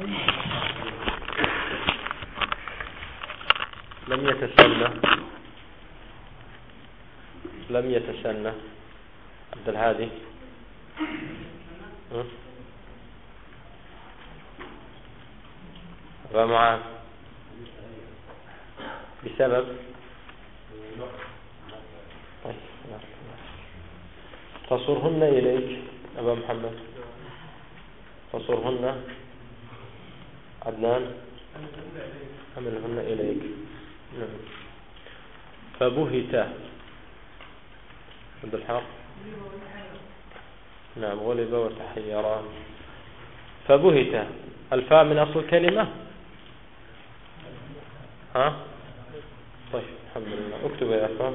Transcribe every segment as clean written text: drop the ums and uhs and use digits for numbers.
لم يتسنى عبد الهادي. أبا معاذ بسبب تصرهن إليك أبا محمد، تصرهن عدنان حملهن إليك. نعم. فبهت عبد الحق. نعم. غلب وتحيران. فبهت الفاء من أصل الكلمة. ها طيب الحمد لله. اكتب يا أخوان.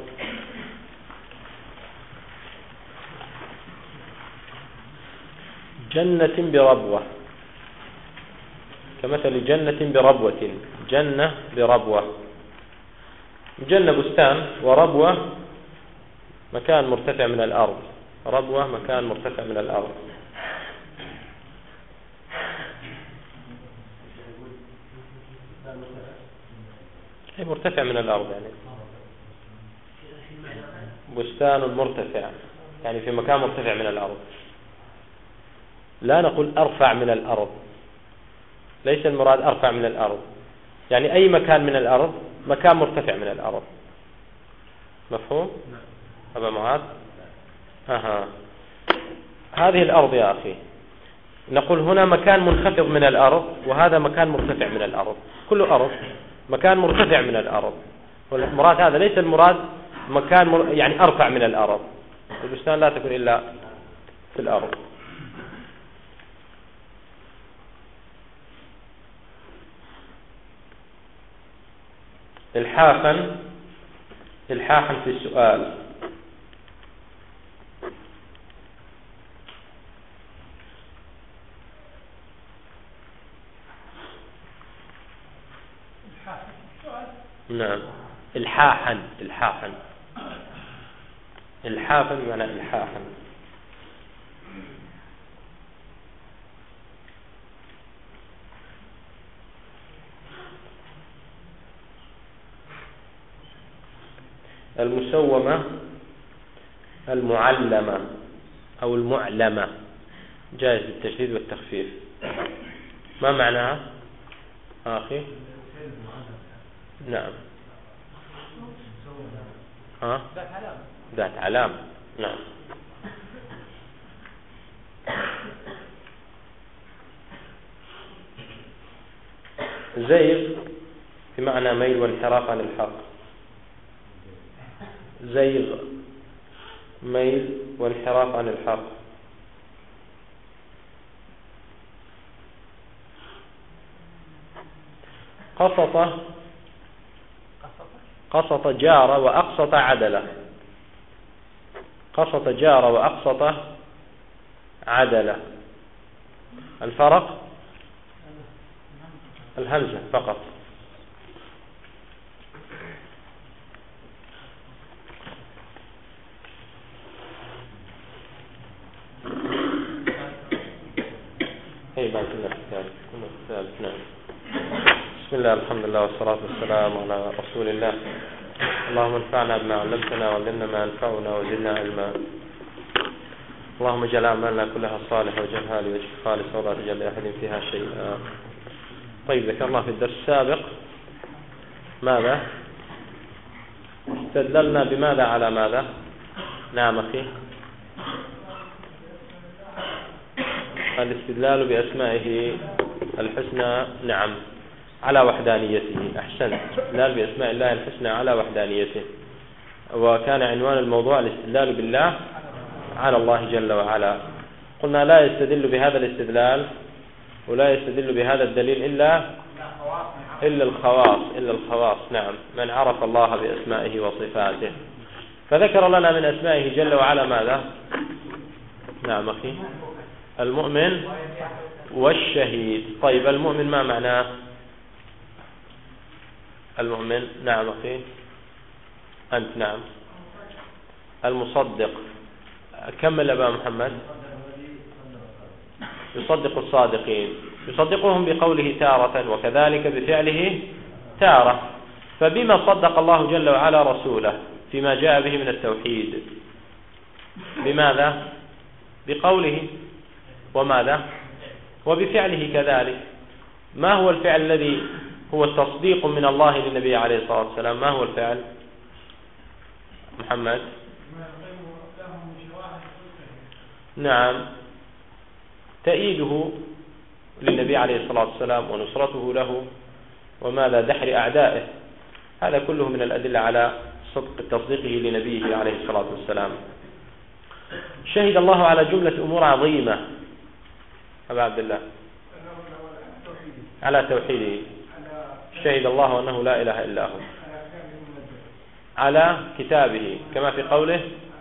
جنة بربوة، كمثل جنة بربوة. جنة بربوة. جنة بستان، وربوة مكان مرتفع من الأرض. ربوة مكان مرتفع من الأرض. هي مرتفع من الأرض، يعني بستان مرتفع، يعني في مكان مرتفع من الأرض. لا نقول أرفع من الأرض، ليس المراد أرفع من الأرض، يعني أي مكان من الأرض، مكان مرتفع من الأرض. مفهوم؟ أبا معاذ. هذه الأرض يا أخي، نقول هنا مكان منخفض من الأرض، وهذا مكان مرتفع من الأرض. كل أرض مكان مرتفع من الأرض، والمراد هذا، ليس المراد مكان يعني أرفع من الأرض. البستان لا تكون إلا في الأرض. إلحاحا في السؤال. نعم. إلحاحا بمعنى إلحاحا. المسومة، المعلمة أو المعلمة، جائز بالتشديد والتخفيف. ما معناها أخي؟ نعم. ذات علام. نعم. زيغ بمعنى ميل وانحراف عن الحق. زيغ ميل وانحراف عن الحق. قسط جار وأقسط عدلة. قسط جار وأقسط عدلة. الفرق الهمزة فقط. نعم. بسم الله، الحمد لله، والصلاة والسلام على رسول الله. اللهم انفعنا بما علمتنا، وعلمنا ما ينفعنا، وزدنا علما. اللهم اجعل أعمالنا كلها صالحة، واجعلها لوجهك خالصة، ولا تجعل لأحد فيها شيئا. طيب، ذكرنا في الدرس السابق ماذا؟ استدللنا بماذا على ماذا؟ نعم أخي. الاستدلال بأسمائه الحسنى، نعم، على وحدانيته. أحسنت. استدلال بأسماء الله الحسنى على وحدانيته. وكان عنوان الموضوع الاستدلال بالله على الله جل وعلا. قلنا لا يستدل بهذا الاستدلال ولا يستدل بهذا الدليل إلا الخواص. نعم، من عرف الله بأسمائه وصفاته. فذكر لنا من أسمائه جل وعلا ماذا؟ نعم أخي. المؤمن والشهيد. طيب، المؤمن ما معناه؟ المؤمن. نعم أخي. أنت. نعم. المصدق. كمل أبا محمد. يصدق الصادقين، يصدقهم بقوله تارة وكذلك بفعله تارة. فبما صدق الله جل وعلا رسوله فيما جاء به من التوحيد؟ بماذا؟ بقوله، وماذا؟ وبفعله كذلك. ما هو الفعل الذي هو التصديق من الله للنبي عليه الصلاة والسلام؟ ما هو الفعل محمد؟ نعم، تأييده للنبي عليه الصلاة والسلام ونصرته له، وماذا؟ دحر أعدائه. هذا كله من الأدلة على صدق تصديقه لنبيه عليه الصلاة والسلام. شهد الله على جملة أمور عظيمة. أبا عبد الله، على توحيده. شهد الله أنه لا إله إلا هو، على كتابه كما في قوله.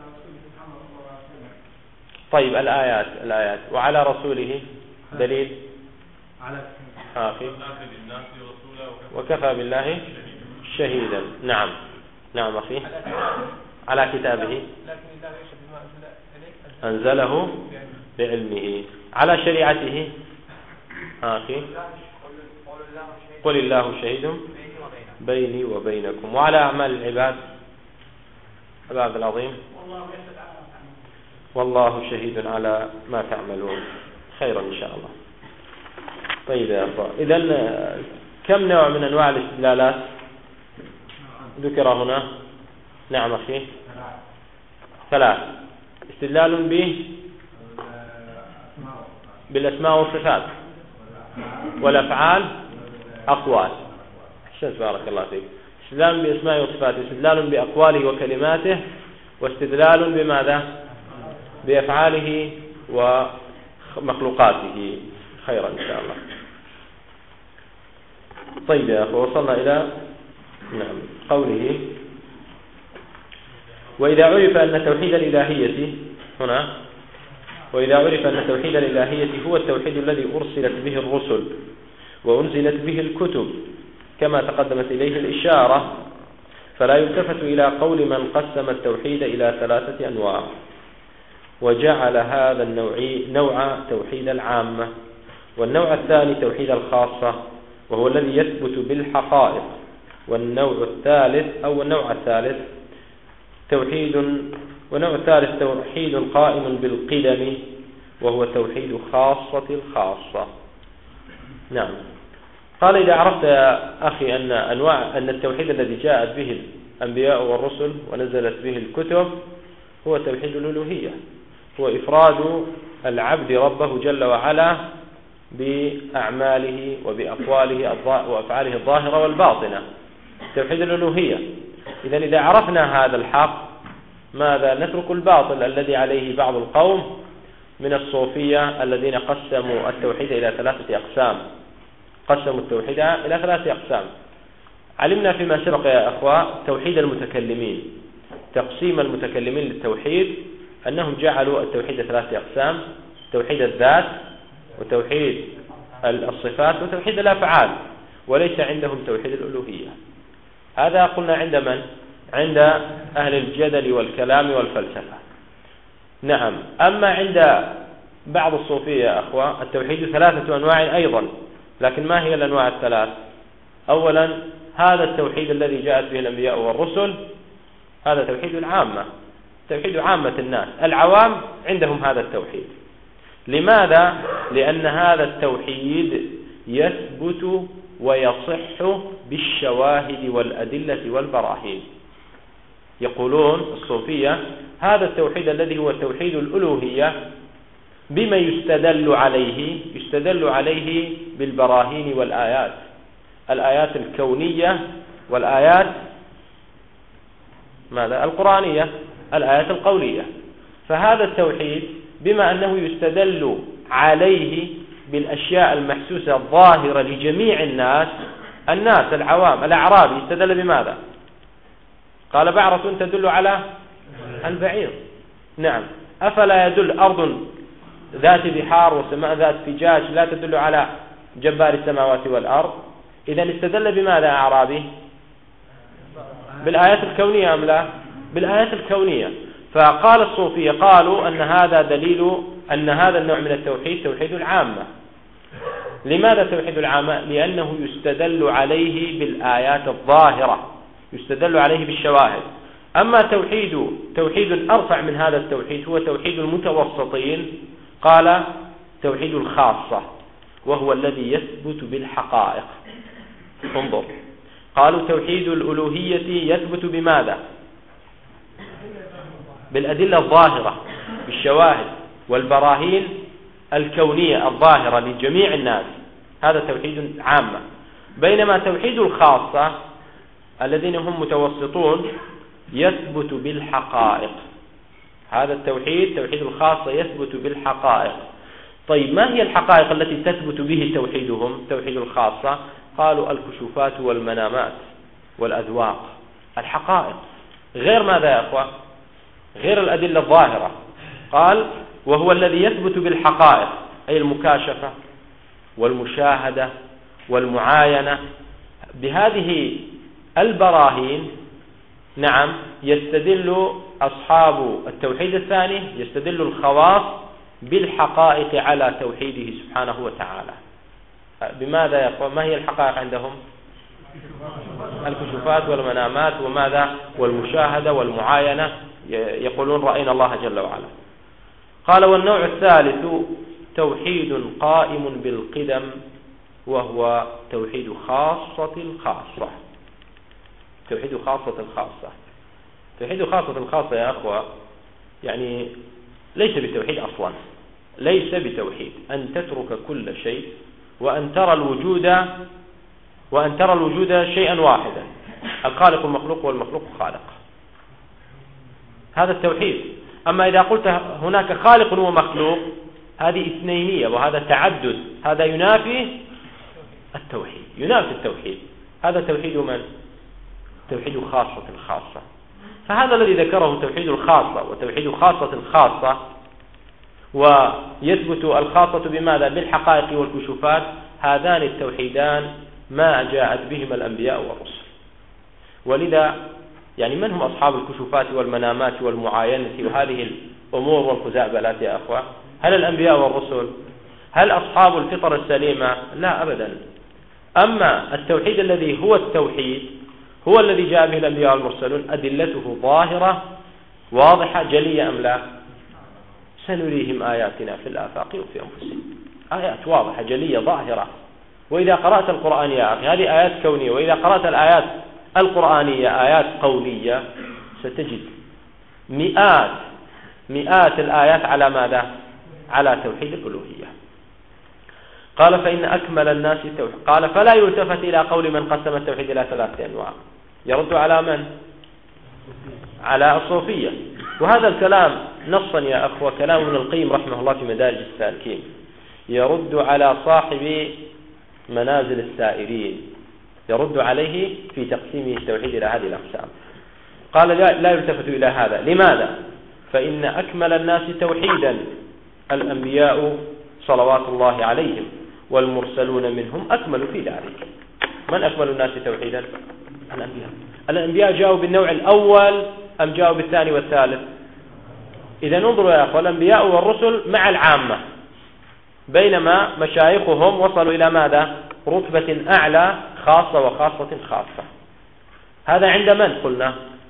طيب الآيات وعلى رسوله دليل وكفى بالله شهيدا. نعم نعم أخي. على كتابه أنزله بعلمه. على شريعته أخي قل الله شهيد بيني وبينكم. وعلى أعمال العباد العبد العظيم والله شهيد على ما تعملون. خيرا إن شاء الله. طيب يا أخوة، إذن كم نوع من أنواع الاستدلالات ذكر هنا؟ نعم أخي، 3. استدلال بالأسماء والصفات، والأفعال أقوال. أحسنت بارك الله فيك. استدلال بأسماء وصفاته، استدلال بأقواله وكلماته، واستدلال بماذا؟ بأفعاله ومخلوقاته. خيرا إن شاء الله. طيب يا أخوة، وصلنا إلى قوله وإذا عرف أن توحيد الإلهية هنا، وإذا عرف أن توحيد الإلهية هو التوحيد الذي أرسلت به الرسل وأنزلت به الكتب كما تقدمت إليه الإشارة، فلا يلتفت إلى قول من قسم التوحيد إلى 3 أنواع، وجعل هذا نوع توحيد العامة، والنوع الثاني توحيد الخاصة وهو الذي يثبت بالحقائق، والنوع الثالث توحيد قائم بالقدم وهو توحيد خاصة الخاصة. نعم. قال إذا عرفت يا أخي أن التوحيد الذي جاءت به الأنبياء والرسل ونزلت به الكتب هو توحيد الألوهية، هو إفراد العبد ربه جل وعلا بأعماله وبأقواله وأفعاله الظاهرة والباطنة، توحيد الألوهية. إذا عرفنا هذا الحق ماذا؟ نترك الباطل الذي عليه بعض القوم من الصوفية الذين قسموا التوحيد إلى 3 أقسام. قسموا التوحيد إلى 3 أقسام. علمنا فيما سبق يا أخوة توحيد المتكلمين، تقسيم المتكلمين للتوحيد أنهم جعلوا التوحيد 3 أقسام: توحيد الذات، وتوحيد الصفات، وتوحيد الأفعال، وليس عندهم توحيد الألوهية. هذا قلنا عند من؟ عند أهل الجدل والكلام والفلسفة. نعم. أما عند بعض الصوفية يا أخوة التوحيد 3 أنواع أيضا، لكن ما هي الأنواع ال3؟ أولا هذا التوحيد الذي جاءت به الأنبياء والرسل، هذا توحيد العامة، توحيد عامة الناس، العوام عندهم هذا التوحيد. لماذا؟ لأن هذا التوحيد يثبت ويصح بالشواهد والأدلة والبراهين. يقولون الصوفية هذا التوحيد الذي هو توحيد الألوهية بما يستدل عليه؟ يستدل عليه بالبراهين والآيات، الآيات الكونية والآيات ماذا؟ القرآنية، الآيات القولية. فهذا التوحيد بما أنه يستدل عليه بالأشياء المحسوسة الظاهرة لجميع الناس العوام، الأعرابي يستدل بماذا؟ قال بعرة تدل على البعير. نعم. أفلا يدل أرض ذات بحار وسماء ذات فجاج لا تدل على جبار السماوات والأرض؟ إذن استدل بماذا أعرابي؟ بالآيات الكونية أم لا؟ بالآيات الكونية. فقال الصوفية قالوا أن هذا دليل أن هذا النوع من التوحيد توحيد العامة. لماذا توحيد العامة؟ لأنه يستدل عليه بالآيات الظاهرة، يستدل عليه بالشواهد. أما توحيد أرفع من هذا التوحيد هو توحيد المتوسطين، قال توحيد الخاصة، وهو الذي يثبت بالحقائق. انظر، قالوا توحيد الألوهية يثبت بماذا؟ بالأدلة الظاهرة، بالشواهد والبراهين الكونية الظاهرة لجميع الناس، هذا توحيد عامة. بينما توحيد الخاصة الذين هم متوسطون يثبت بالحقائق. هذا التوحيد توحيد الخاصة يثبت بالحقائق. طيب ما هي الحقائق التي تثبت به توحيدهم توحيد الخاصة؟ قالوا الكشوفات والمنامات والأذواق، الحقائق. غير ماذا يا أخوة؟ غير الأدلة الظاهرة. قال وهو الذي يثبت بالحقائق، أي المكاشفة والمشاهدة والمعاينة. بهذه البراهين نعم يستدل أصحاب التوحيد الثاني، يستدل الخواص بالحقائق على توحيده سبحانه وتعالى. بماذا يا أخوة؟ ما هي الحقائق عندهم؟ الكشوفات والمنامات وماذا؟ والمشاهدة والمعاينة، يقولون رأينا الله جل وعلا. قال والنوع الثالث توحيد قائم بالقدم، وهو توحيد خاصة الخاصة. توحيد خاصة الخاصة، توحيد خاصة الخاصة يا أخوة يعني ليس بتوحيد أصلا، ليس بتوحيد أن تترك كل شيء وأن ترى الوجود شيئا واحدا، الخالق المخلوق والمخلوق خالق، هذا التوحيد. أما إذا قلت هناك خالق ومخلوق هذه اثنينية وهذا تعدد، هذا ينافي التوحيد، ينافي التوحيد. هذا توحيد من؟ توحيد خاصة الخاصة. فهذا الذي ذكره توحيد الخاصة وتوحيد خاصة الخاصة، ويثبت الخاصة بماذا؟ بالحقائق والكشوفات. هذان التوحيدان ما جاءت بهما الأنبياء والرسل. ولذا يعني من هم أصحاب الكشوفات والمنامات والمعاينة وهذه الأمور والخزعبلات يا أخوة؟ هل الأنبياء والرسل؟ هل أصحاب الفطر السليمة؟ لا أبدا. أما التوحيد الذي هو التوحيد هو الذي جاء به الأنبياء والمرسلون، أدلته ظاهرة واضحة جلية أم لا؟ سنريهم آياتنا في الآفاق وفي أنفسهم، آيات واضحة جلية ظاهرة. وإذا قرأت القرآن يا أخي هذه آيات كونية، وإذا قرأت الآيات القرآنية آيات قولية ستجد مئات الآيات على ماذا؟ على توحيد الألوهية. قال فإن أكمل الناس التوحيد. قال فلا يلتفت إلى قول من قسم التوحيد إلى 3 أنواع. يرد على من؟ على الصوفية. وهذا الكلام نصا يا أخوة كلام ابن القيم رحمه الله في مدارج السالكين، يرد على صاحب منازل السائرين، يرد عليه في تقسيمه التوحيد إلى هذه الأقسام. قال لا يلتفت إلى هذا. لماذا؟ فإن أكمل الناس توحيدا الأنبياء صلوات الله عليهم، والمرسلون منهم أكملوا في ذلك. من أكمل الناس توحيدا؟ الأنبياء. الأنبياء جاءوا بالنوع الأول أم جاءوا بالثاني والثالث؟ إذا انظروا يا أخوة، الأنبياء والرسل مع العامة، بينما مشايخهم وصلوا إلى ماذا؟ رتبة أعلى، خاصة وخاصة خاصة. هذا عند من قلنا؟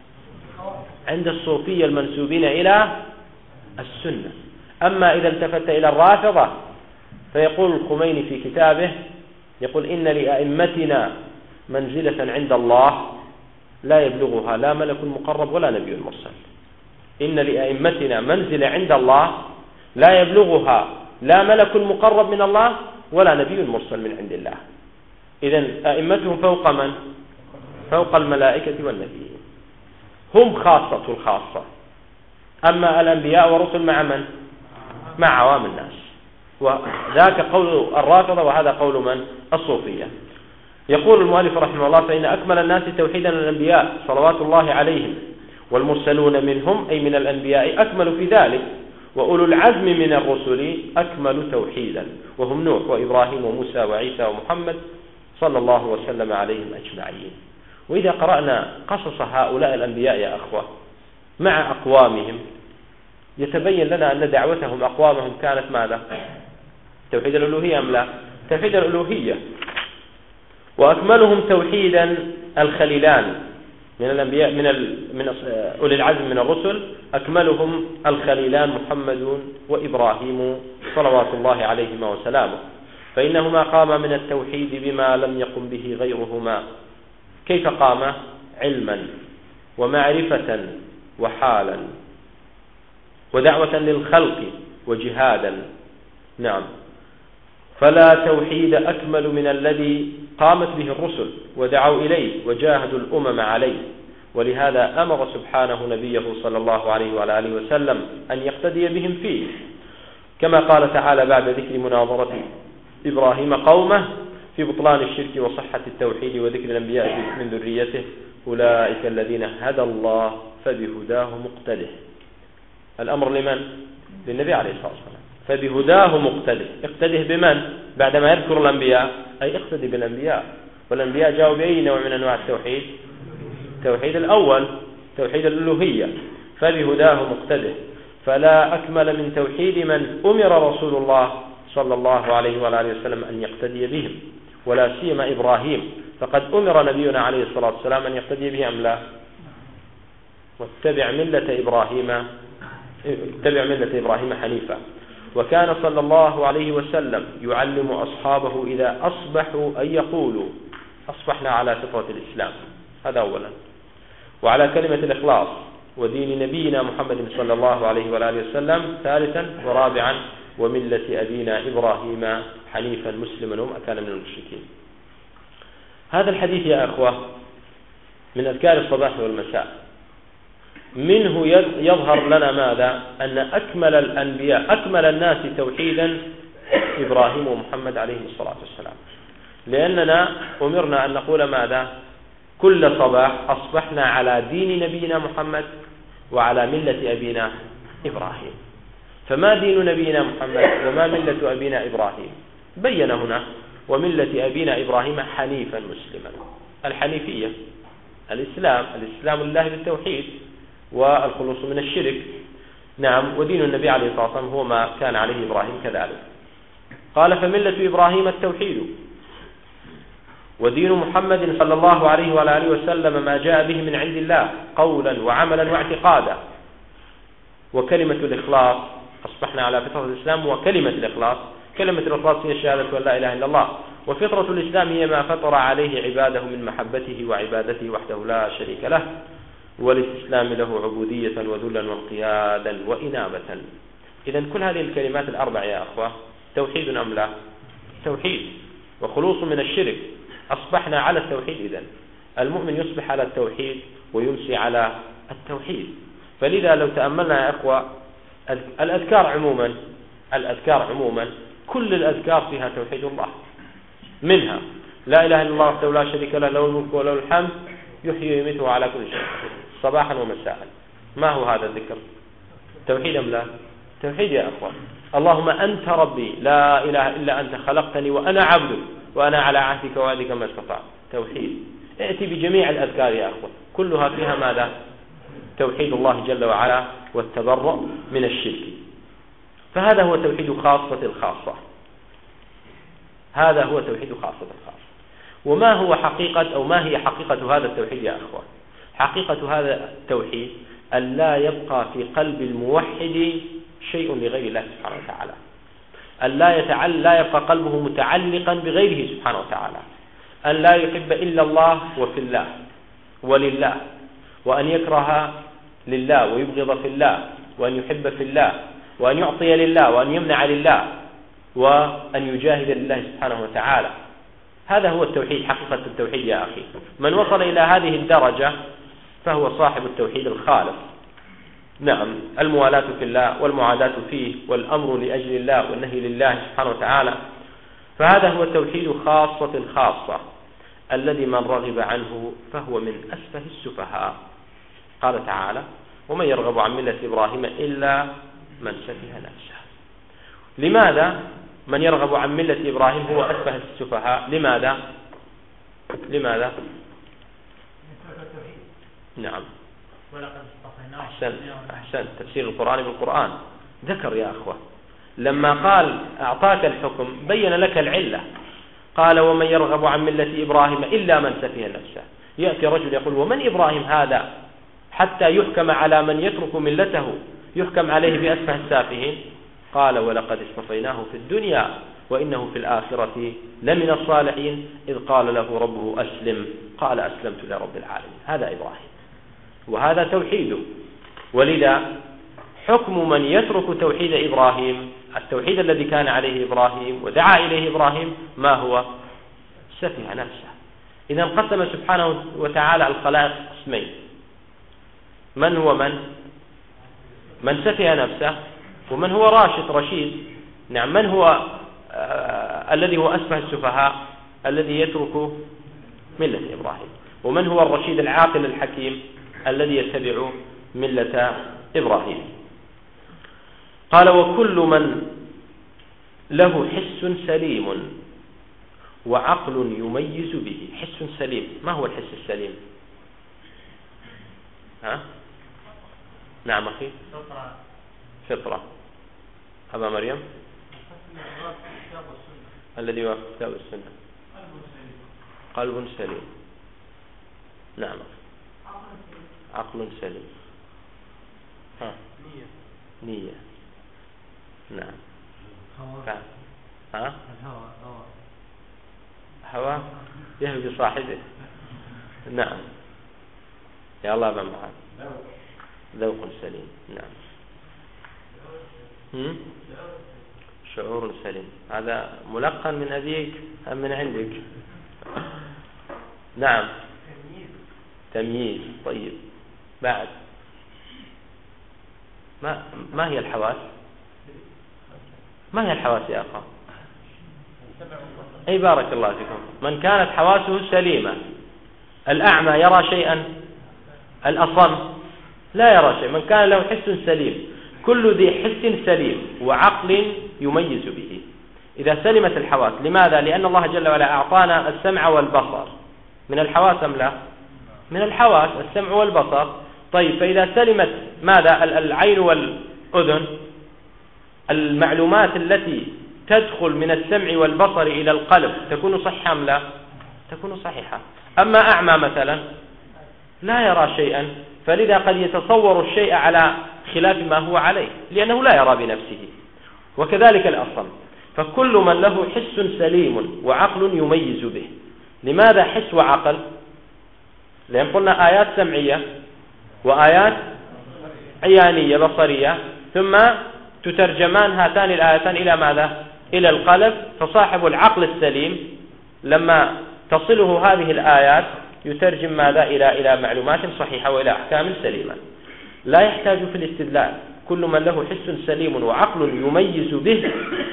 عند الصوفية المنسوبين إلى السنة. أما إذا التفت إلى الرافضة فيقول الخميني في كتابه، يقول إن لأئمتنا منزلة عند الله لا يبلغها لا ملك مقرب ولا نبي مرسل. إن لأئمتنا منزلة عند الله لا يبلغها لا ملك مقرب من الله ولا نبي مرسل من عند الله. إذن أئمتهم فوق من؟ فوق الملائكة والنبيين، هم خاصة الخاصة. أما الأنبياء والرسل مع من؟ مع عوام الناس. وذاك قول الرافضة وهذا قول من؟ الصوفية. يقول المؤلف رحمه الله فإن أكمل الناس توحيدا الأنبياء صلوات الله عليهم، والمرسلون منهم أي من الأنبياء أكملوا في ذلك، وأولو العزم من الرسل أكملوا توحيدا، وهم نوح وإبراهيم وموسى وعيسى ومحمد صلى الله وسلم عليهم أجمعين. وإذا قرأنا قصص هؤلاء الأنبياء يا أخوة مع أقوامهم يتبين لنا أن دعوتهم أقوامهم كانت ماذا؟ توحيد الألوهية أم لا؟ توحيد الألوهية. وأكملهم توحيدا الخليلان من الأنبياء من أولي العزم من الرسل، أكملهم الخليلان محمد وإبراهيم صلوات الله عليهما وسلامه، فإنهما قاما من التوحيد بما لم يقم به غيرهما. كيف قام؟ علما ومعرفة وحالا ودعوة للخلق وجهادا. نعم، فلا توحيد أكمل من الذي قامت به الرسل ودعوا إليه وجاهدوا الأمم عليه. ولهذا أمر سبحانه نبيه صلى الله عليه وعلى آله وسلم أن يقتدي بهم فيه، كما قال تعالى بعد ذكر مناظرة إبراهيم قومه في بطلان الشرك وصحة التوحيد وذكر الأنبياء من ذريته: أولئك الذين هدى الله فبهداه مقتده. الأمر لمن؟ للنبي عليه الصلاة والسلام. فبهداه مقتده، اقتده بمن؟ بعدما يذكر الأنبياء أي اقتدي بالأنبياء. والأنبياء جاءوا بأي نوع من أنواع التوحيد؟ التوحيد الأول، توحيد الألوهية. فبهداه مقتده، فلا أكمل من توحيد من أمر رسول الله صلى الله عليه وآله وسلم أن يقتدي بهم، ولا سيما إبراهيم، فقد أمر نبينا عليه الصلاة والسلام أن يقتدي به أم لا؟ واتبع ملة إبراهيم حنيفا. وكان صلى الله عليه وسلم يعلم أصحابه إذا أصبحوا أن يقولوا: أصبحنا على فطرة الإسلام، هذا أولا، وعلى كلمة الإخلاص ودين نبينا محمد صلى الله عليه وآله وسلم ثالثا، ورابعا وملة أبينا إبراهيم حنيفا مسلما وما كان من المشركين. هذا الحديث يا أخوة من أذكار الصباح والمساء، منه يظهر لنا ماذا؟ أن أكمل الأنبياء أكمل الناس توحيدا إبراهيم ومحمد عليه الصلاة والسلام، لأننا أمرنا أن نقول ماذا؟ كل صباح أصبحنا على دين نبينا محمد وعلى ملة أبينا إبراهيم. فما دين نبينا محمد وما ملة أبينا إبراهيم؟ بين هنا: وملة أبينا إبراهيم حنيفا مسلما. الحنيفية الإسلام لله بالتوحيد والخلوص من الشرك. نعم، ودين النبي عليه الصلاة والسلام هو ما كان عليه إبراهيم كذلك. قال: فملة إبراهيم التوحيد، ودين محمد صلى الله عليه وآله وسلم ما جاء به من عند الله قولا وعملا واعتقادا. وكلمة الإخلاص، أصبحنا على فطرة الإسلام. وكلمة الإخلاص، كلمة الإخلاص هي شهادة أن لا إله إلا الله، وفطرة الإسلام هي ما فطر عليه عباده من محبته وعبادته وحده لا شريك له، والاستسلام له عبودية وذلا وانقيادا وإنابة. إذن كل هذه الكلمات الأربع يا أخوة توحيد أم لا؟ توحيد وخلوص من الشرك. أصبحنا على التوحيد. إذن المؤمن يصبح على التوحيد ويمسي على التوحيد. فلذا لو تأملنا يا أخوة الأذكار عموما كل الأذكار فيها توحيد الله، منها لا إله إلا الله وحده لا شريك له، له الملك وله الحمد يحيي ويميت على كل شيء صباحا ومساء. ما هو هذا الذكر؟ توحيد أم لا؟ توحيد يا أخوة. اللهم أنت ربي لا إله إلا أنت خلقتني وأنا عبدك وأنا على عهدك ووعدك ما استطعت. توحيد. ائتي بجميع الأذكار يا أخوة كلها فيها ماذا؟ توحيد الله جل وعلا والتبرؤ من الشرك. فهذا هو توحيد خاصة الخاصة. هذا هو توحيد خاصة الخاصة. وما هو حقيقة أو ما هي حقيقة هذا التوحيد يا أخوة؟ حقيقة هذا التوحيد أن لا يبقى في قلب الموحد شيء لغير الله سبحانه وتعالى، أن لا يبقى قلبه متعلقا بغيره سبحانه وتعالى، أن لا يحب إلا الله وفي الله ولله، وأن يكره لله ويبغض في الله، وأن يحب في الله، وأن يعطي لله، وأن يمنع لله، وأن يجاهد لله سبحانه وتعالى. هذا هو التوحيد، حقيقة التوحيد يا أخي. من وصل إلى هذه الدرجة فهو صاحب التوحيد الخالص. نعم، الموالاة في الله والمعاداة فيه والأمر لأجل الله والنهي لله سبحانه وتعالى. فهذا هو التوحيد خاصة الخاصة الذي من رغب عنه فهو من أسفه السفهاء. قال تعالى: ومن يرغب عن ملة إبراهيم إلا من سفه نفسه. لماذا من يرغب عن ملة إبراهيم هو أسفه السفهاء؟ لماذا؟ نعم، أحسنت تفسير القرآن بالقرآن ذكر يا أخوة لما قال أعطاك الحكم بين لك العلة قال ومن يرغب عن ملة إبراهيم إلا من سفه نفسه. يأتي رجل يقول ومن إبراهيم هذا حتى يحكم على من يترك ملته يحكم عليه بأسفه السافهين؟ قال ولقد اصطفيناه في الدنيا وإنه في الآخرة لمن الصالحين إذ قال له ربه أسلم قال أسلمت لرب العالمين. هذا إبراهيم وهذا توحيده. ولذا حكم من يترك توحيد إبراهيم التوحيد الذي كان عليه إبراهيم ودعا إليه إبراهيم ما هو؟ سفه نفسه. إذا انقسم سبحانه وتعالى الخلائق قسمين. من هو من سفه نفسه ومن هو رشيد. نعم من هو الذي هو أسفه السفهاء الذي يترك ملة إبراهيم ومن هو الرشيد العاقل الحكيم الذي يتبع ملة إبراهيم. قال وكل من له حس سليم وعقل يميز به. حس سليم ما هو الحس السليم؟ نعم أخي فطرة. أبا مريم الذي يوافق كتاب السنة قلب سليم. نعم عقل سليم. نية. نعم هوى يهوي بصاحبه. نعم يا الله بن معاذ ذوق سليم. نعم شعور سليم. هذا ملقن من أبيك أم من عندك؟ نعم تمييز. طيب بعد ما هي الحواس؟ ما هي الحواس يا أخوان؟ أي بارك الله فيكم. من كانت حواسه سليمة الأعمى يرى شيئا الأصم لا يرى شيء. من كان له حس سليم كل ذي حس سليم وعقل يميز به. إذا سلمت الحواس لماذا؟ لأن الله جل وعلا أعطانا السمع والبصر من الحواس أم لا؟ من الحواس السمع والبصر. طيب فإذا سلمت ماذا؟ العين والأذن المعلومات التي تدخل من السمع والبصر إلى القلب تكون صحيحة أم لا؟ تكون صحيحة. أما أعمى مثلا لا يرى شيئا فلذا قد يتصور الشيء على خلاف ما هو عليه لأنه لا يرى بنفسه. وكذلك الأصم. فكل من له حس سليم وعقل يميز به. لماذا حس وعقل؟ لأن قلنا آيات سمعية وآيات عيانية بصرية ثم تترجمان هاتان الآيتان إلى ماذا؟ إلى القلب. فصاحب العقل السليم لما تصله هذه الآيات يترجم ماذا؟ إلى معلومات صحيحة وإلى أحكام سليمة. لا يحتاج في الاستدلال. كل من له حس سليم وعقل يميز به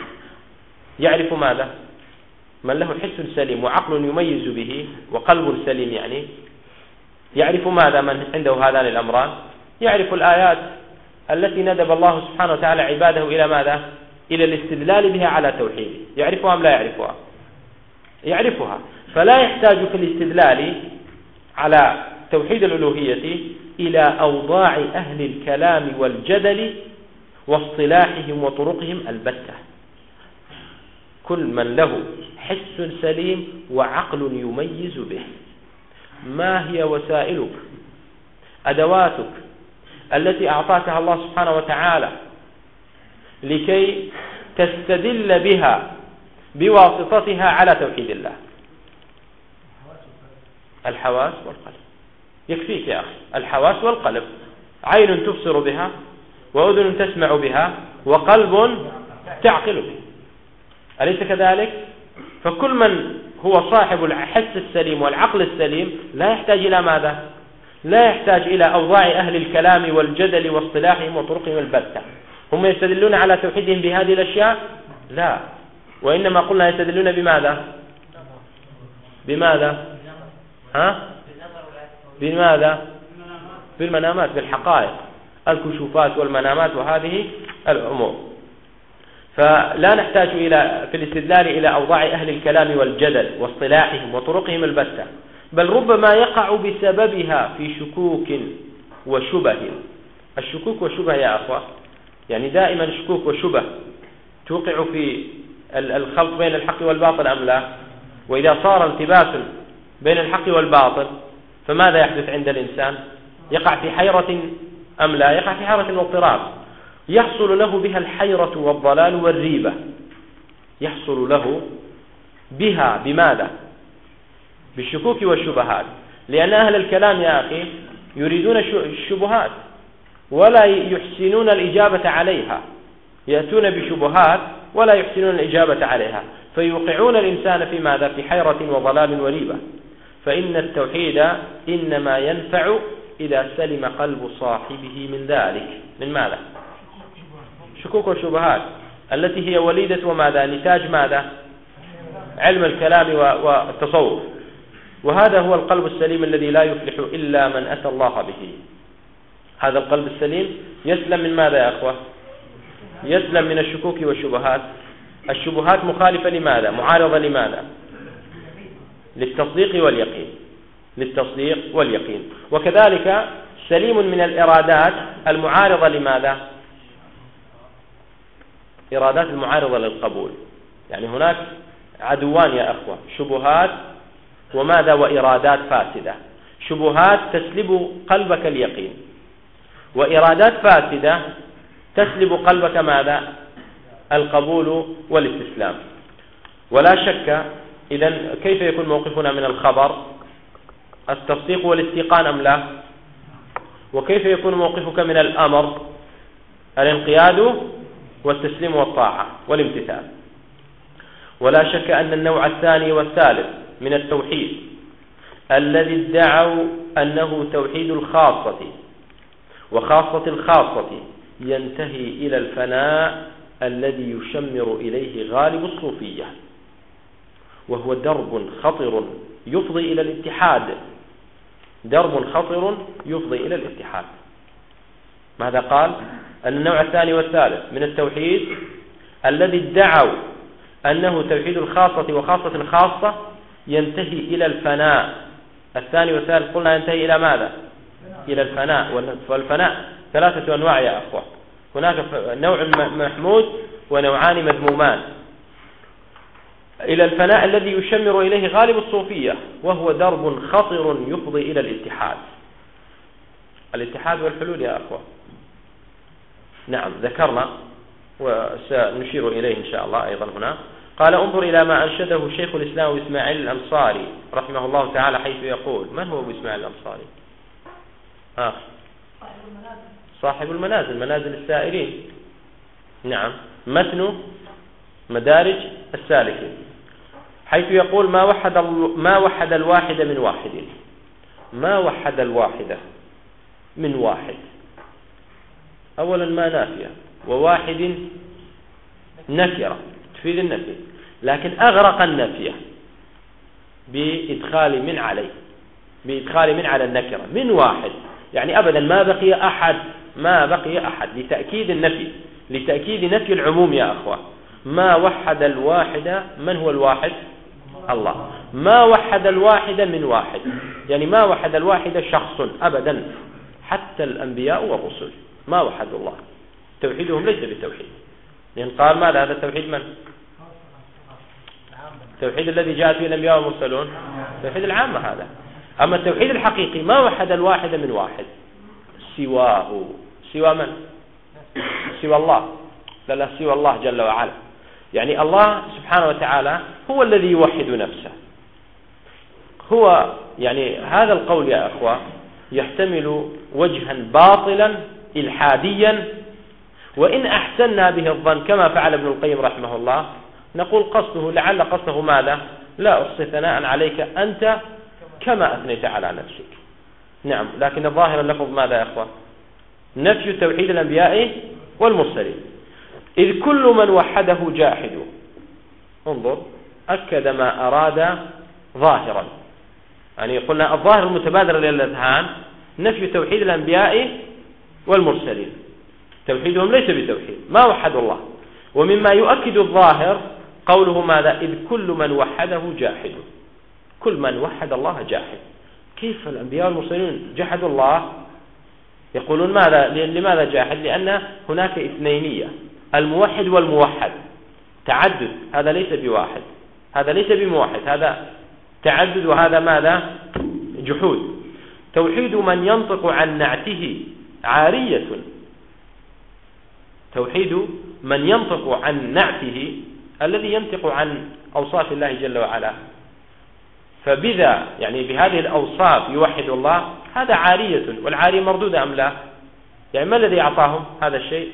يعرف ماذا؟ من له حس سليم وعقل يميز به وقلب سليم يعني يعرف ماذا؟ من عنده هذان الأمران يعرف الآيات التي ندب الله سبحانه وتعالى عباده إلى ماذا؟ إلى الاستدلال بها على توحيده. يعرفها أم لا يعرفها؟ يعرفها. فلا يحتاج في الاستدلال على توحيد الألوهية إلى أوضاع أهل الكلام والجدل واصطلاحهم وطرقهم البتة. كل من له حس سليم وعقل يميز به. ما هي وسائلك أدواتك التي أعطاكها الله سبحانه وتعالى لكي تستدل بها بواسطتها على توحيد الله؟ الحواس والقلب. يكفيك يا أخي الحواس والقلب. عين تبصر بها وأذن تسمع بها وقلب تعقل به. أليس كذلك؟ فكل من هو صاحب الحس السليم والعقل السليم لا يحتاج إلى ماذا؟ لا يحتاج إلى أوضاع أهل الكلام والجدل واصطلاحهم وطرقهم البتة. هم يستدلون على توحيدهم بهذه الأشياء؟ لا. وإنما قلنا يستدلون بماذا؟ بماذا؟ بماذا؟ بالمنامات بالحقائق الكشوفات والمنامات وهذه الأمور. فلا نحتاج في الاستدلال إلى أوضاع أهل الكلام والجدل واصطلاحهم وطرقهم البتة، بل ربما يقع بسببها في شكوك وشبه الشكوك والشبه يا أخوة، يعني دائما شكوك وشبه توقع في الخلط بين الحق والباطل أم لا؟ وإذا صار التباس بين الحق والباطل فماذا يحدث عند الإنسان؟ يقع في حيرة أم لا؟ يقع في حيرة واضطراب، يحصل له بها الحيرة والضلال والريبة، يحصل له بها بماذا؟ بالشكوك والشبهات، لأن أهل الكلام يا أخي يريدون الشبهات ولا يحسنون الإجابة عليها، يأتون بشبهات ولا يحسنون الإجابة عليها، فيوقعون الإنسان في ماذا؟ في حيرة وضلال وريبة. فإن التوحيد إنما ينفع إذا سلم قلب صاحبه من ذلك، من ماذا؟ شكوك والشبهات التي هي وليدة وماذا؟ نتاج ماذا؟ علم الكلام والتصوف. وهذا هو القلب السليم الذي لا يفلح إلا من أتى الله به. هذا القلب السليم يسلم من ماذا يا أخوة؟ يسلم من الشكوك والشبهات. الشبهات مخالفة لماذا؟ معارضة لماذا؟ للتصديق واليقين، للتصديق واليقين. وكذلك سليم من الإرادات المعارضة لماذا؟ إرادات المعارضة للقبول. يعني هناك عدوان يا أخوة، شبهات وماذا؟ وإرادات فاسدة. شبهات تسلب قلبك اليقين، وإرادات فاسدة تسلب قلبك ماذا؟ القبول والاستسلام. ولا شك. إذن كيف يكون موقفنا من الخبر؟ التصديق والاستيقان أم لا؟ وكيف يكون موقفك من الأمر؟ الانقياد والتسليم والطاعة والامتثال. ولا شك أن النوع الثاني والثالث من التوحيد الذي ادعوا أنه توحيد الخاصة وخاصة الخاصة ينتهي إلى الفناء الذي يشمر إليه غالب الصوفية، وهو درب خطر يفضي إلى الاتحاد. درب خطر يفضي إلى الاتحاد. ماذا قال؟ أن النوع الثاني والثالث من التوحيد الذي ادعوا أنه توحيد الخاصة وخاصة الخاصة ينتهي إلى الفناء. الثاني والثالث قلنا ينتهي إلى ماذا؟ إلى الفناء. والفناء ثلاثة أنواع يا أخوة، هناك نوع محمود ونوعان مذمومان. إلى الفناء الذي يشمر إليه غالب الصوفية، وهو درب خطر يفضي إلى الاتحاد. الاتحاد والحلول يا أخوة، نعم ذكرنا وسنشير إليه إن شاء الله أيضا هنا. قال: انظر إلى ما أنشده شيخ الإسلام إسماعيل الأنصاري رحمه الله تعالى، حيث يقول: من هو إسماعيل الأنصاري؟ صاحب المنازل، منازل السائرين. نعم، متن مدارج السالكين، حيث يقول: ما وحد الواحد من واحد. ما وحد الواحد من واحد. أولا ما نافية، وواحد نكرة تفيد النفي، لكن أغرق النفي بإدخال من عليه، بإدخال من على النكرة. من واحد يعني أبدا ما بقي أحد، ما بقي أحد، لتأكيد النفي، لتأكيد نفي العموم يا أخوة. ما وحد الواحد. من هو الواحد؟ الله. ما وحد الواحد من واحد، يعني ما وحد الواحد شخص أبدا، حتى الأنبياء والرسل ما وحدوا الله، توحيدهم ليس بالتوحيد. لأن قال: ماذا هذا التوحيد؟ من التوحيد الذي جاءت به الأنبياء والمرسلون؟ توحيد العامة هذا. أما التوحيد الحقيقي ما وحد الواحد من واحد سواه. سوى من؟ سوى الله. لا، سوى الله جل وعلا. يعني الله سبحانه وتعالى هو الذي يوحد نفسه. هو يعني هذا القول يا أخوة يحتمل وجها باطلا إلحاديا، وإن أحسننا به الظن كما فعل ابن القيم رحمه الله نقول قصده لعل قصده ماذا؟ لا أحصي ثناء عليك أنت كما أثنيت على نفسك. نعم، لكن الظاهر اللفظ ماذا يا أخوة؟ نفي توحيد الأنبياء والمرسلين. إذ كل من وحده جاحد. انظر، أكد ما أراد ظاهرا. يعني قلنا الظاهر المتبادر للأذهان نفي توحيد الأنبياء والمرسلين، توحيدهم ليس بتوحيد، ما وحدوا الله. ومما يؤكد الظاهر قوله ماذا؟ إذ كل من وحده جاحد. كل من وحد الله جاحد. كيف الأنبياء والمرسلين جحدوا الله؟ يقولون لماذا جاحد؟ لأن هناك اثنينية، الموحد والموحد، تعدد، هذا ليس بواحد، هذا ليس بموحد، هذا تعدد، وهذا ماذا؟ جحود. توحيد من ينطق عن نعته عارية، توحيد من ينطق عن نعته الذي ينطق عن أوصاف الله جل وعلا، فبذا يعني بهذه الأوصاف يوحد الله، هذا عارية، والعارية مردودة أم لا؟ يعني ما الذي أعطاهم هذا الشيء؟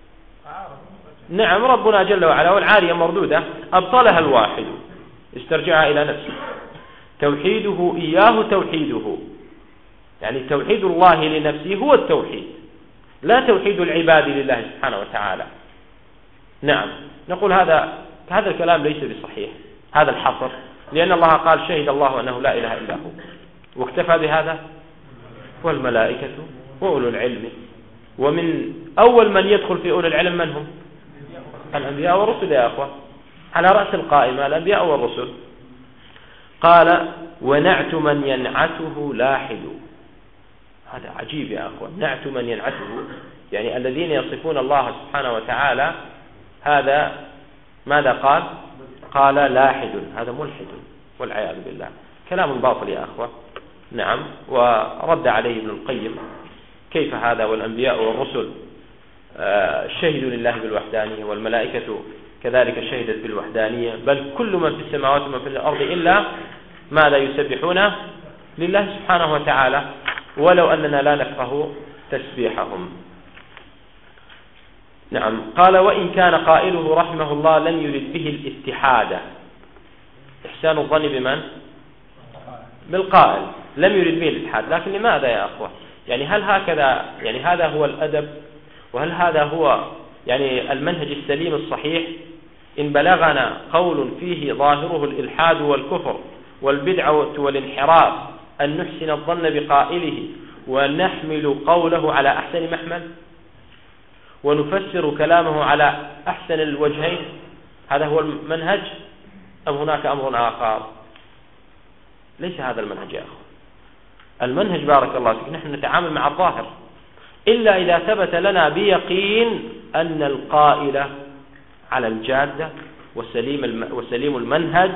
نعم ربنا جل وعلا، والعارية مردودة أبطلها الواحد، استرجعها إلى نفسه. توحيده إياه توحيده، يعني توحيد الله لنفسه هو التوحيد، لا توحيد العباد لله سبحانه وتعالى. نعم، نقول هذا الكلام ليس بصحيح، هذا الحصر، لأن الله قال شهد الله أنه لا إله إلا هو، واكتفى بهذا، والملائكة وأولو العلم. ومن أول من يدخل في أولو العلم من هم؟ الأنبياء والرسل يا أخوة، على رأس القائمة الأنبياء والرسل. قال ونعت من ينعته لاحد، هذا عجيب يا أخوة، نعت من ينعته، يعني الذين يصفون الله سبحانه وتعالى، هذا ماذا قال؟ قال لاحد، هذا ملحد والعياذ بالله، كلام باطل يا أخوة. نعم، ورد عليه ابن القيم كيف هذا، والأنبياء والرسل شهدوا لله بالوحدانية، والملائكة كذلك شهدت بالوحدانية، بل كل من في السماوات ومن في الأرض إلا ماذا؟ يسبحون لله سبحانه وتعالى، ولو أننا لا نفقه تسبيحهم. نعم، قال وإن كان قائله رحمه الله لم يرد به الاتحاد، إحسان الظن بمن؟ بالقائل، لم يرد به الاتحاد. لكن لماذا يا أخوة؟ يعني هل هكذا، يعني هذا هو الأدب، وهل هذا هو يعني المنهج السليم الصحيح؟ إن بلغنا قول فيه ظاهره الإلحاد والكفر والبدعة والانحراف أن نحسن الظن بقائله ونحمل قوله على أحسن محمل ونفسر كلامه على أحسن الوجهين، هذا هو المنهج أم هناك أمر آخر؟ ليس هذا المنهج يا أخوة. المنهج بارك الله فيك نحن نتعامل مع الظاهر، إلا إذا ثبت لنا بيقين أن القائل على الجادة وسليم المنهج،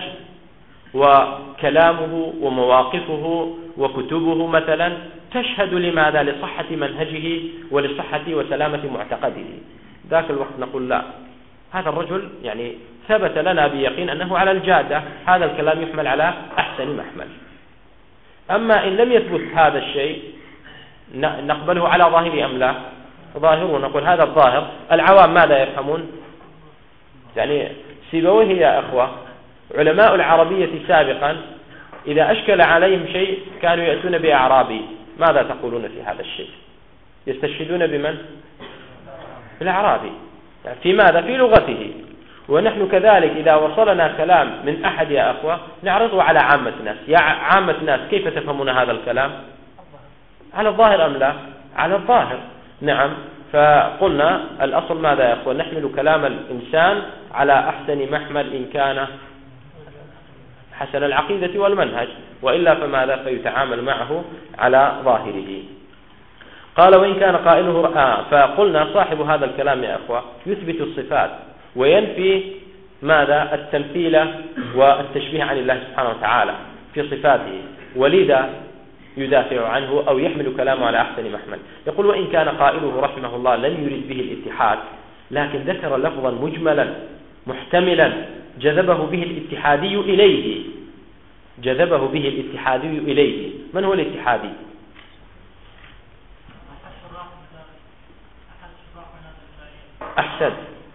وكلامه ومواقفه وكتبه مثلا تشهد لماذا؟ لصحة منهجه ولصحة وسلامة معتقده. ذاك الوقت نقول لا، هذا الرجل يعني ثبت لنا بيقين أنه على الجادة، هذا الكلام يحمل على أحسن محمل. أما إن لم يثبت هذا الشيء نقبله على ظاهره أم لا؟ ظاهره، نقول هذا الظاهر. العوام ماذا يفهمون؟ يعني سيبويه يا أخوة، علماء العربية سابقا إذا أشكل عليهم شيء كانوا يأتون بأعرابي، ماذا تقولون في هذا الشيء؟ يستشهدون بمن؟ بالأعرابي، يعني في ماذا؟ في لغته. ونحن كذلك إذا وصلنا كلام من أحد يا أخوة نعرضه على عامة الناس. يا عامة الناس كيف تفهمون هذا الكلام؟ على الظاهر أم لا؟ على الظاهر. نعم، فقلنا الأصل ماذا يا أخوة؟ نحمل كلام الإنسان على أحسن محمل إن كان حسن العقيدة والمنهج، وإلا فماذا؟ فيتعامل معه على ظاهره. قال وإن كان قائله فقلنا صاحب هذا الكلام يا أخوة يثبت الصفات وينفي ماذا؟ التمثيل والتشبيه عن الله سبحانه وتعالى في صفاته، ولذا يدافع عنه أو يحمل كلامه على أحسن محمل. يقول وإن كان قائله رحمه الله لم يرد به الاتحاد، لكن ذكر لفظا مجملا محتملا جذبه به الاتحادي إليه، جذبه به الاتحادي إليه. من هو الاتحادي؟ أحسن،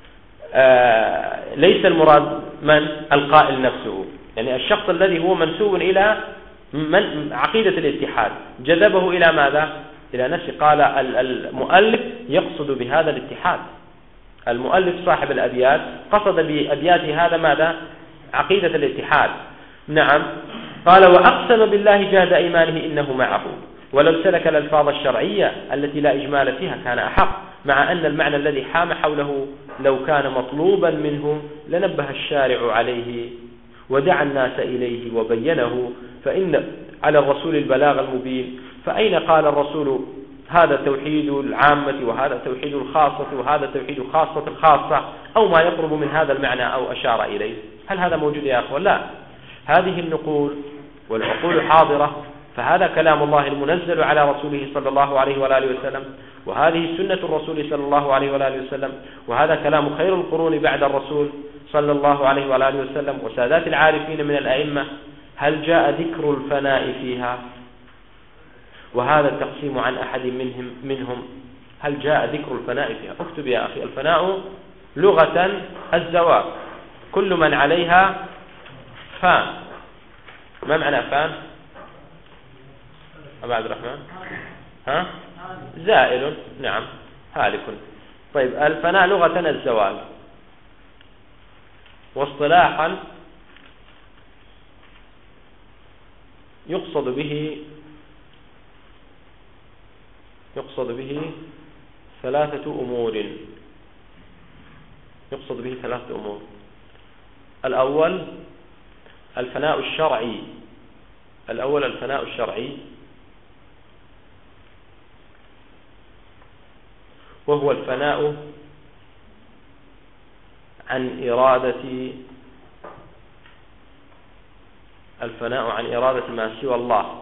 ليس المراد من؟ القائل نفسه، يعني الشخص الذي هو منسوب إلى من عقيدة الاتحاد، جذبه إلى ماذا؟ إلى نفسه. قال المؤلف يقصد بهذا الاتحاد، المؤلف صاحب الأبيات قصد بأبياته هذا ماذا؟ عقيدة الاتحاد. نعم، قال وأقسم بالله جهد أيمانه إنه معه، ولو سلك الألفاظ الشرعية التي لا إجمال فيها كان أحق، مع أن المعنى الذي حام حوله لو كان مطلوبا منه لنبه الشارع عليه ودعا الناس إليه وبينه، فإن على الرسول البلاغ المبين، فأين قال الرسول هذا توحيد العامة وهذا توحيد الخاصة وهذا توحيد خاصة الخاصة أو ما يقرب من هذا المعنى أو أشار إليه. هل هذا موجود يا أخوة؟ لا. هذه النقول والعقول حاضرة، فهذا كلام الله المنزل على رسوله صلى الله عليه وآله وسلم، وهذه سنة الرسول صلى الله عليه وآله وسلم، وهذا كلام خير القرون بعد الرسول صلى الله عليه وآله وسلم وسادات العارفين من الأئمة. هل جاء ذكر الفناء فيها؟ وهذا التقسيم عن أحد منهم هل جاء ذكر الفناء فيها؟ اكتب يا أخي: الفناء لغة الزوال، كل من عليها فان. ما معنى فان أبا عبد الرحمن؟ زائل، نعم، هالك. طيب، الفناء لغة الزوال، واصطلاحا يقصد به ثلاثة أمور. الأول الفناء الشرعي، وهو الفناء عن إرادة ما سوى الله،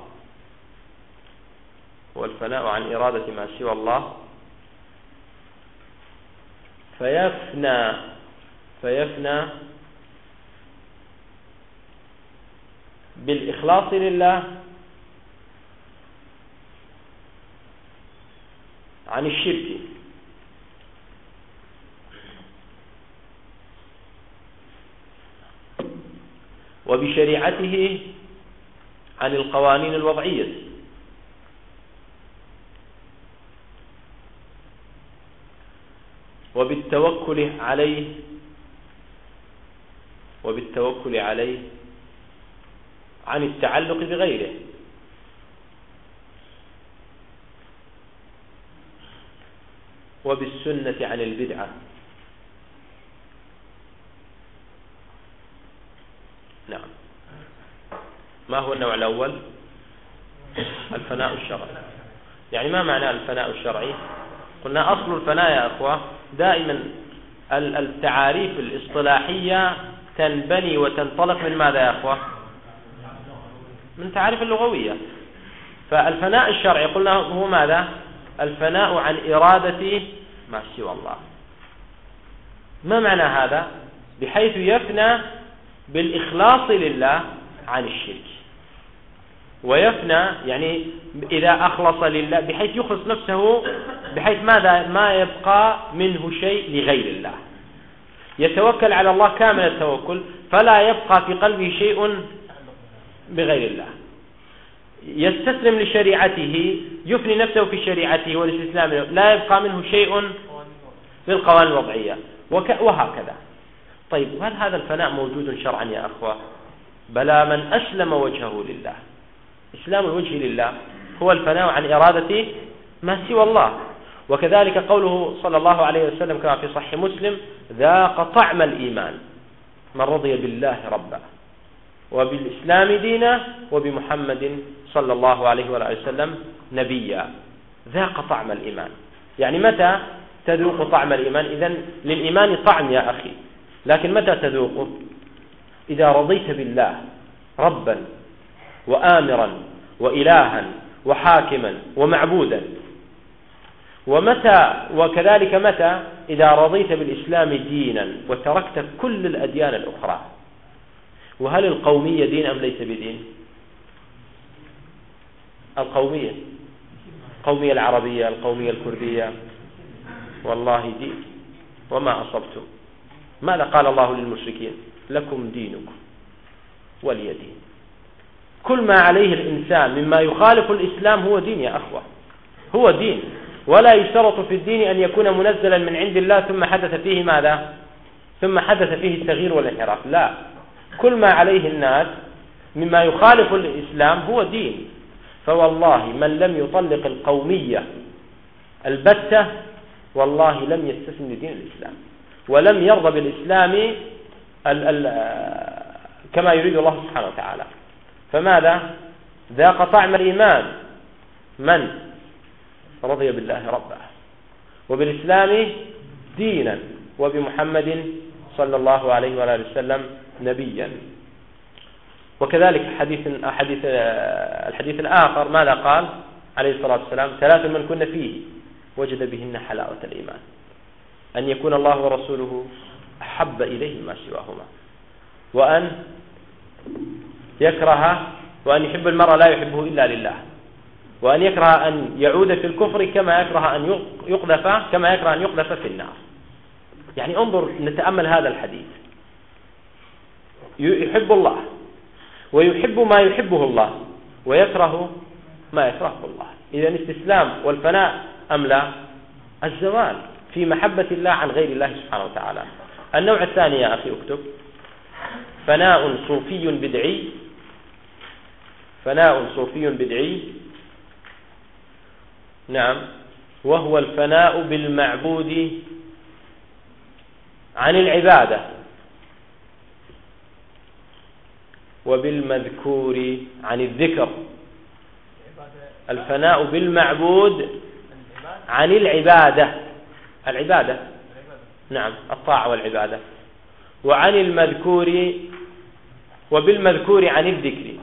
فيفنى بالإخلاص لله عن الشرك، وبشريعته عن القوانين الوضعية، وبالتوكل عليه عن التعلق بغيره، وبالسنة عن البدعة. نعم. ما هو النوع الأول؟ الفناء الشرعي. يعني ما معنى الفناء الشرعي؟ قلنا أصل الفناء يا أخوة دائما التعاريف الاصطلاحية تنبني وتنطلق من ماذا يا أخوة؟ من تعاريف اللغوية. فالفناء الشرعي قلنا هو ماذا؟ الفناء عن إرادة ما سوى الله. ما معنى هذا؟ بحيث يفنى بالإخلاص لله عن الشرك، ويفنى يعني إذا أخلص لله بحيث يخلص نفسه، بحيث ماذا؟ ما يبقى منه شيء لغير الله، يتوكل على الله كامل التوكل، فلا يبقى في قلبه شيء بغير الله، يستسلم لشريعته، يفني نفسه في شريعته والاستسلام له، لا يبقى منه شيء للقوانين الوضعية، وهكذا. طيب، هل هذا الفناء موجود شرعا يا أخوة؟ بلى، من أسلم وجهه لله. إسلام الوجه لله هو الفناء عن إرادة ما سوى الله. وكذلك قوله صلى الله عليه وسلم كما في صحيح مسلم: ذاق طعم الإيمان من رضي بالله ربا وبالإسلام دينا وبمحمد صلى الله عليه وسلم نبيا. ذاق طعم الإيمان، يعني متى تذوق طعم الإيمان؟ إذن للإيمان طعم يا أخي، لكن متى تذوقه؟ إذا رضيت بالله ربا وآمرا وإلها وحاكما ومعبودا. وكذلك متى؟ إذا رضيت بالإسلام دينا وتركت كل الأديان الأخرى. وهل القومية دين أم ليس بدين؟ القومية العربية، القومية الكردية، والله دين. وما أصبتم. ماذا قال الله للمشركين؟ لكم دينكم ولي دين. كل ما عليه الإنسان مما يخالف الإسلام هو دين يا أخوة، هو دين. ولا يشترط في الدين أن يكون منزلا من عند الله ثم حدث فيه ماذا؟ ثم حدث فيه التغيير والانحراف. لا، كل ما عليه الناس مما يخالف الإسلام هو دين. فوالله من لم يطلق القومية البتة والله لم يستسلم لدين الإسلام، ولم يرضى بالإسلام كما يريد الله سبحانه وتعالى. فماذا؟ ذاق طعم الإيمان من رضي بالله ربا وبالإسلام دينا وبمحمد صلى الله عليه وآله وسلم نبيا. وكذلك الحديث الآخر ماذا قال عليه الصلاة والسلام؟ 3 من كن فيه وجد بهن حلاوة الإيمان: أن يكون الله ورسوله أحب إليه ما سواهما، وأن يحب المرء لا يحبه إلا لله، وأن يكره أن يعود في الكفر كما يكره أن يقذف في النار. يعني انظر، نتأمل هذا الحديث: يحب الله ويحب ما يحبه الله ويكره ما يكرهه الله. إذن استسلام والفناء أم لا؟ الزوال في محبة الله عن غير الله سبحانه وتعالى. النوع الثاني يا أخي اكتب: فناء صوفي بدعي. فناء صوفي بدعي، نعم، وهو الفناء بالمعبود عن العبادة وبالمذكور عن الذكر. الفناء بالمعبود عن العبادة، نعم، الطاعة والعبادة، وعن المذكور وبالمذكور عن الذكر.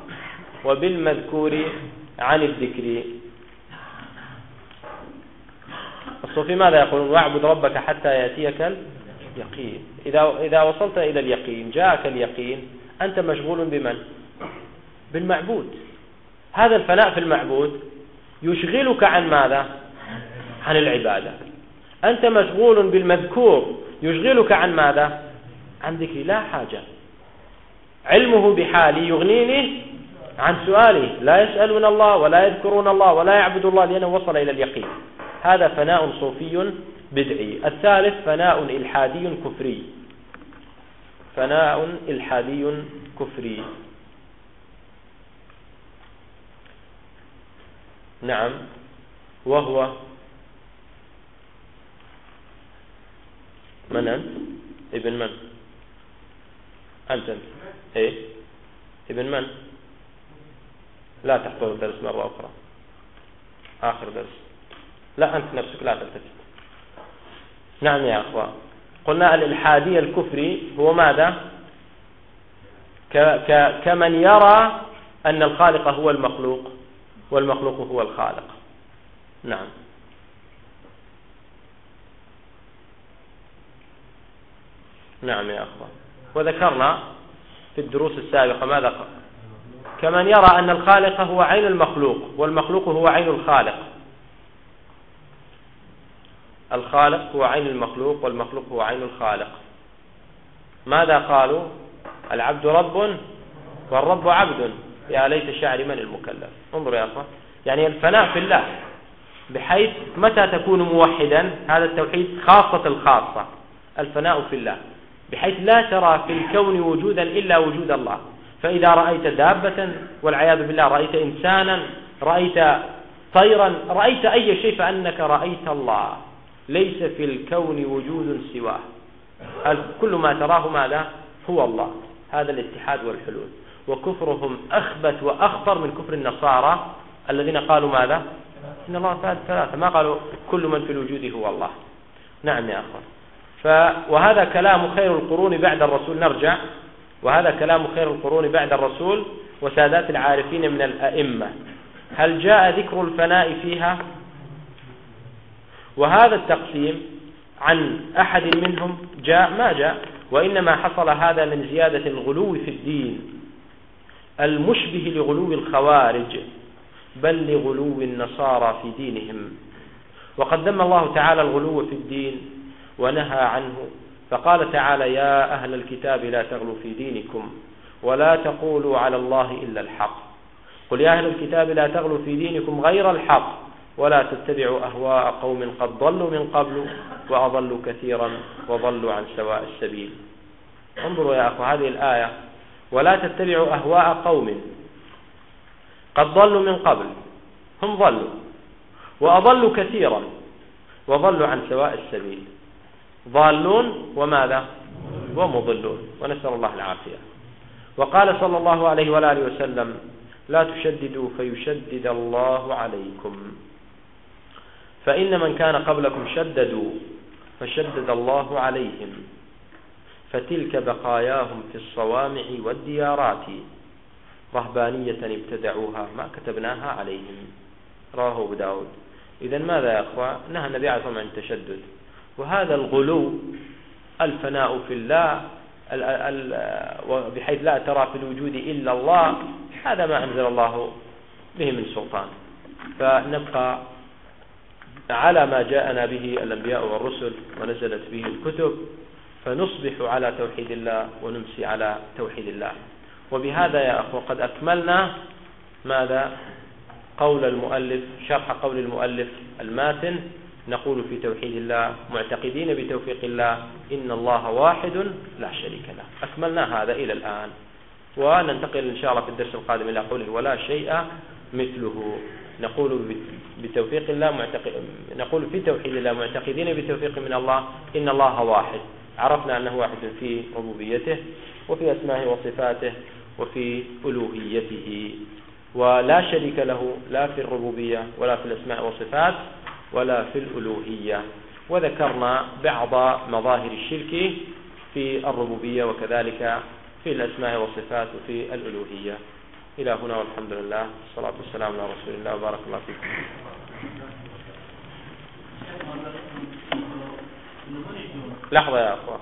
الصوفي ماذا يقولون؟ واعبد ربك حتى يأتيك اليقين. إذا وصلت إلى اليقين، جاءك اليقين، أنت مشغول بمن؟ بالمعبود. هذا الفناء في المعبود يشغلك عن ماذا؟ عن العبادة. أنت مشغول بالمذكور يشغلك عن ماذا؟ عن ذكري. لا حاجة، علمه بحالي يغنيني عن سؤالي. لا يسألون الله ولا يذكرون الله ولا يعبد الله لأنه وصل إلى اليقين. هذا فناء صوفي بدعي. الثالث فناء إلحادي كفري. فناء إلحادي كفري، نعم، وهو من أنت؟ ابن من؟ أنت إيه؟ ابن من؟ لا تحضر الدرس مرة أخرى، آخر درس. لا، أنت نفسك لا تلتفت. نعم يا أخوة، قلنا الإلحادي الكفري هو ماذا؟ كمن يرى أن الخالق هو المخلوق والمخلوق هو الخالق. نعم. نعم يا أخوة، وذكرنا في الدروس السابقة ماذا قال؟ كمن يرى أن الخالق هو عين المخلوق والمخلوق هو عين الخالق. الخالق هو عين المخلوق والمخلوق هو عين الخالق. ماذا قالوا؟ العبد رب والرب عبد، يا ليت شعري من المكلف. انظر يا أخوة، يعني الفناء في الله بحيث متى تكون موحدا، هذا التوحيد خاصة الخاصة، الفناء في الله بحيث لا ترى في الكون وجودا إلا وجود الله. فإذا رأيت دابة والعياذ بالله، رأيت إنسانا، رأيت طيرا، رأيت أي شيء، فأنك رأيت الله. ليس في الكون وجود سواه، كل ما تراه ماذا؟ هو الله. هذا الاتحاد والحلول. وكفرهم أخبث وأخطر من كفر النصارى الذين قالوا ماذا؟ إن الله ثلاثة، ما قالوا كل من في الوجود هو الله. نعم يا أخوان، وهذا كلام خير القرون بعد الرسول. نرجع، وهذا كلام خير القرون بعد الرسول وسادات العارفين من الأئمة. هل جاء ذكر الفناء فيها؟ وهذا التقسيم عن أحد منهم جاء؟ ما جاء. وإنما حصل هذا من زيادة الغلو في الدين المشبه لغلو الخوارج، بل لغلو النصارى في دينهم. وقد ذم الله تعالى الغلو في الدين ونهى عنه، فقال تعالى: يا أهل الكتاب لا تغلوا في دينكم ولا تقولوا على الله إلا الحق. قل يا أهل الكتاب لا تغلوا في دينكم غير الحق ولا تتبعوا أهواء قوم قد ضلوا من قبل وأضلوا كثيرا وضلوا عن سواء السبيل. انظروا يا أخو هذه الآية: ولا تتبعوا أهواء قوم قد ضلوا من قبل، هم ضلوا وأضلوا كثيرا وضلوا عن سواء السبيل. ضالون وماذا؟ ومضلون، ونسأل الله العافية. وقال صلى الله عليه وآله وسلم: لا تشددوا فيشدد الله عليكم. فإن من كان قبلكم شددوا فشدد الله عليهم، فتلك بقاياهم في الصوامع والديارات، رهبانية ابتدعوها ما كتبناها عليهم. رواه أبو داود. إذن ماذا يا أخوة؟ نهى النبي عليه الصلاة والسلام عن التشدد، وهذا الغلو الفناء في الله بحيث لا ترى في الوجود إلا الله، هذا ما أنزل الله به من سلطان. فنبقى على ما جاءنا به الأنبياء والرسل ونزلت به الكتب، فنصبح على توحيد الله ونمسي على توحيد الله. وبهذا يا أخوة قد أكملنا ماذا؟ قول المؤلف، شرح قول المؤلف الماتن. نقول في توحيد الله معتقدين بتوفيق الله إن الله واحد لا شريك له. أكملنا هذا إلى الآن، وننتقل إن شاء الله في الدرس القادم إلى قوله ولا شيء مثله. نقول بتوفيق الله نقول في توحيد الله معتقدين بتوفيق من الله إن الله واحد. عرفنا أنه واحد في ربوبيته وفي أسمائه وصفاته وفي ألوهيته، ولا شريك له لا في الربوبية ولا في الأسماء والصفات ولا في الألوهية. وذكرنا بعض مظاهر الشرك في الربوبية وكذلك في الأسماء والصفات وفي الألوهية. إلى هنا والحمد لله، الصلاة والسلام على رسول الله، وبارك الله فيكم. لحظة يا أخوة،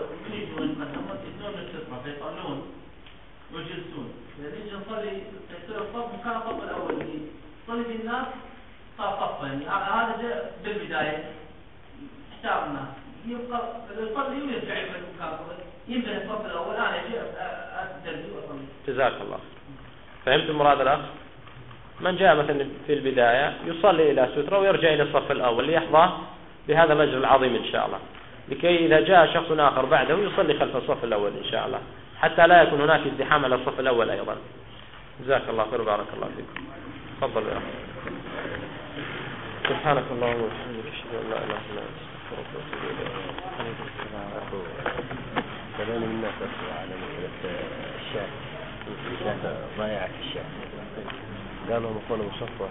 ويجلسون نيجي نصلي يصير الصف مكان الصف الاول، نصلي بالناس صار صف، يعني هذا جاء بالبدايه احتار الناس يبقى يصلي ويرجع المكان، ينبه الصف الاول انا اجي اتدرب واصلي. جزاك الله. فهمت مراد الأخ؟ من جاء مثلا في البداية يصلي إلى سترة ويرجع إلى الصف الأول ليحظى بهذا الأجر العظيم إن شاء الله، لكي إذا جاء شخص آخر بعده يصلي خلف الصف الأول إن شاء الله، حتى لا يكون هناك ازدحام على الصف الأول أيضا. جزاك الله خير، بارك الله فيكم. تفضل يا أخي. سبحانك اللهم وبحمدك، أشهد أن لا إله إلا أنت، أستغفرك وأتوب إليك. كلام الناس على مسألة الشاه، الشاه ضائعة الشاه، قالوا مقولة مصفى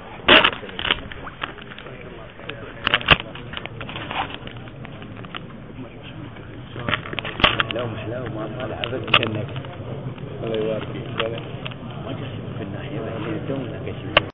لا مش لا وما على عدد كنك الله يبارك فيك. ما جسم في الناحية اللي دونك